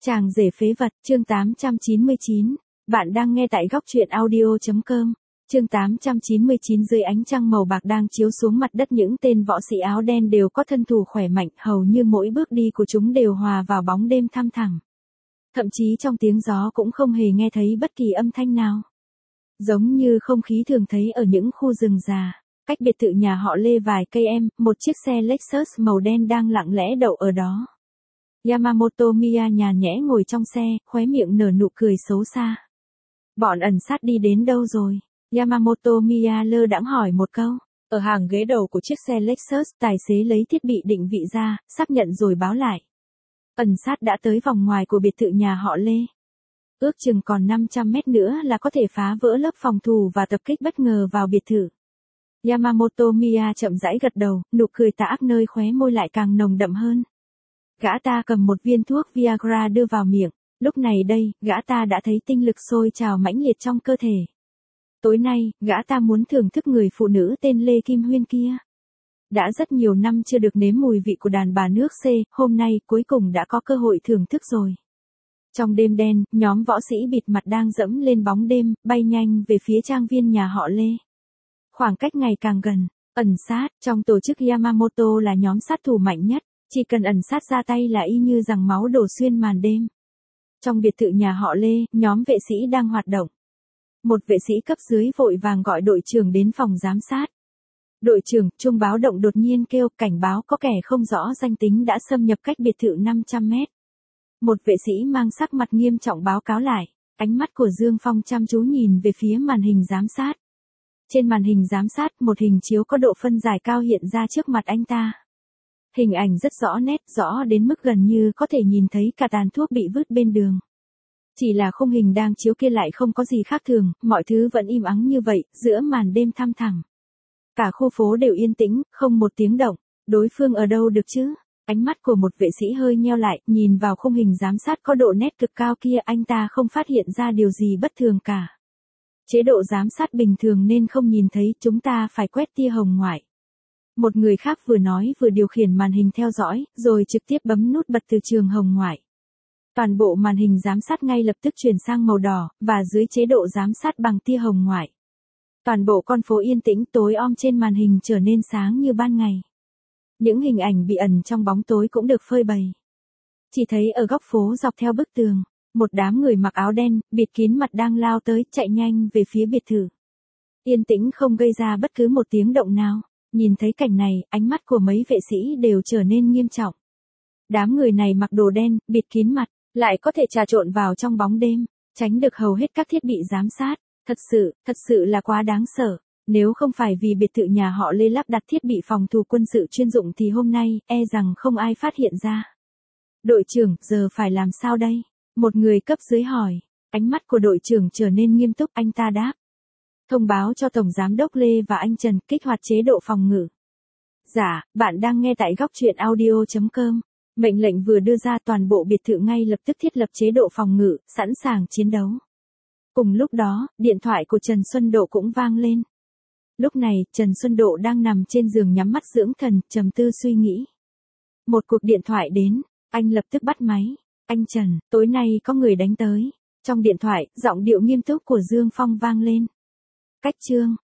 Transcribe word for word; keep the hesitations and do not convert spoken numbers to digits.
Chàng rể phế vật, chương tám trăm chín mươi chín. Bạn đang nghe tại góc truyện audio.com. Chương tám trăm chín mươi chín. Dưới ánh trăng màu bạc đang chiếu xuống mặt đất, những tên võ sĩ áo đen đều có thân thủ khỏe mạnh, hầu như mỗi bước đi của chúng đều hòa vào bóng đêm thăm thẳm. Thậm chí trong tiếng gió cũng không hề nghe thấy bất kỳ âm thanh nào. Giống như không khí thường thấy ở những khu rừng già. Cách biệt thự nhà họ Lê vài cây em, một chiếc xe Lexus màu đen đang lặng lẽ đậu ở đó. Yamamoto Miya nhàn nhẽ ngồi trong xe, khóe miệng nở nụ cười xấu xa. Bọn ẩn sát đi đến đâu rồi? Yamamoto Miya lơ đãng hỏi một câu. Ở hàng ghế đầu của chiếc xe Lexus, tài xế lấy thiết bị định vị ra, xác nhận rồi báo lại. Ẩn sát đã tới vòng ngoài của biệt thự nhà họ Lê. Ước chừng còn năm trăm mét nữa là có thể phá vỡ lớp phòng thủ và tập kích bất ngờ vào biệt thự. Yamamoto Miya chậm rãi gật đầu, nụ cười tà ác nơi khóe môi lại càng nồng đậm hơn. Gã ta cầm một viên thuốc Viagra đưa vào miệng, lúc này đây, gã ta đã thấy tinh lực sôi trào mãnh liệt trong cơ thể. Tối nay, gã ta muốn thưởng thức người phụ nữ tên Lê Kim Huyên kia. Đã rất nhiều năm chưa được nếm mùi vị của đàn bà nước C, hôm nay cuối cùng đã có cơ hội thưởng thức rồi. Trong đêm đen, nhóm võ sĩ bịt mặt đang dẫm lên bóng đêm, bay nhanh về phía trang viên nhà họ Lê. Khoảng cách ngày càng gần, ẩn sát, trong tổ chức Yamamoto là nhóm sát thủ mạnh nhất. Chỉ cần ẩn sát ra tay là y như rằng máu đổ xuyên màn đêm. Trong biệt thự nhà họ Lê, nhóm vệ sĩ đang hoạt động. Một vệ sĩ cấp dưới vội vàng gọi đội trưởng đến phòng giám sát. Đội trưởng, chuông báo động đột nhiên kêu, cảnh báo có kẻ không rõ danh tính đã xâm nhập cách biệt thự năm trăm mét. Một vệ sĩ mang sắc mặt nghiêm trọng báo cáo lại, ánh mắt của Dương Phong chăm chú nhìn về phía màn hình giám sát. Trên màn hình giám sát, một hình chiếu có độ phân giải cao hiện ra trước mặt anh ta. Hình ảnh rất rõ nét, rõ đến mức gần như có thể nhìn thấy cả tàn thuốc bị vứt bên đường. Chỉ là khung hình đang chiếu kia lại không có gì khác thường, mọi thứ vẫn im ắng như vậy, giữa màn đêm thăm thẳm. Cả khu phố đều yên tĩnh, không một tiếng động, đối phương ở đâu được chứ? Ánh mắt của một vệ sĩ hơi nheo lại, nhìn vào khung hình giám sát có độ nét cực cao kia, anh ta không phát hiện ra điều gì bất thường cả. Chế độ giám sát bình thường nên không nhìn thấy, chúng ta phải quét tia hồng ngoại. Một người khác vừa nói vừa điều khiển màn hình theo dõi, rồi trực tiếp bấm nút bật từ trường hồng ngoại. Toàn bộ màn hình giám sát ngay lập tức chuyển sang màu đỏ, và dưới chế độ giám sát bằng tia hồng ngoại. Toàn bộ con phố yên tĩnh, tối om trên màn hình trở nên sáng như ban ngày. Những hình ảnh bị ẩn trong bóng tối cũng được phơi bày. Chỉ thấy ở góc phố dọc theo bức tường, một đám người mặc áo đen, bịt kín mặt đang lao tới, chạy nhanh về phía biệt thự. Yên tĩnh không gây ra bất cứ một tiếng động nào. Nhìn thấy cảnh này, ánh mắt của mấy vệ sĩ đều trở nên nghiêm trọng. Đám người này mặc đồ đen, bịt kín mặt, lại có thể trà trộn vào trong bóng đêm, tránh được hầu hết các thiết bị giám sát. Thật sự, thật sự là quá đáng sợ. Nếu không phải vì biệt thự nhà họ Lê lắp đặt thiết bị phòng thủ quân sự chuyên dụng thì hôm nay, e rằng không ai phát hiện ra. Đội trưởng, giờ phải làm sao đây? Một người cấp dưới hỏi. Ánh mắt của đội trưởng trở nên nghiêm túc, anh ta đáp. Thông báo cho Tổng Giám đốc Lê và anh Trần kích hoạt chế độ phòng ngự. Dạ, bạn đang nghe tại góc truyện audio.com. Mệnh lệnh vừa đưa ra, toàn bộ biệt thự ngay lập tức thiết lập chế độ phòng ngự, sẵn sàng chiến đấu. Cùng lúc đó, điện thoại của Trần Xuân Độ cũng vang lên. Lúc này, Trần Xuân Độ đang nằm trên giường nhắm mắt dưỡng thần, trầm tư suy nghĩ. Một cuộc điện thoại đến, anh lập tức bắt máy. Anh Trần, tối nay có người đánh tới. Trong điện thoại, giọng điệu nghiêm túc của Dương Phong vang lên. Cách chương,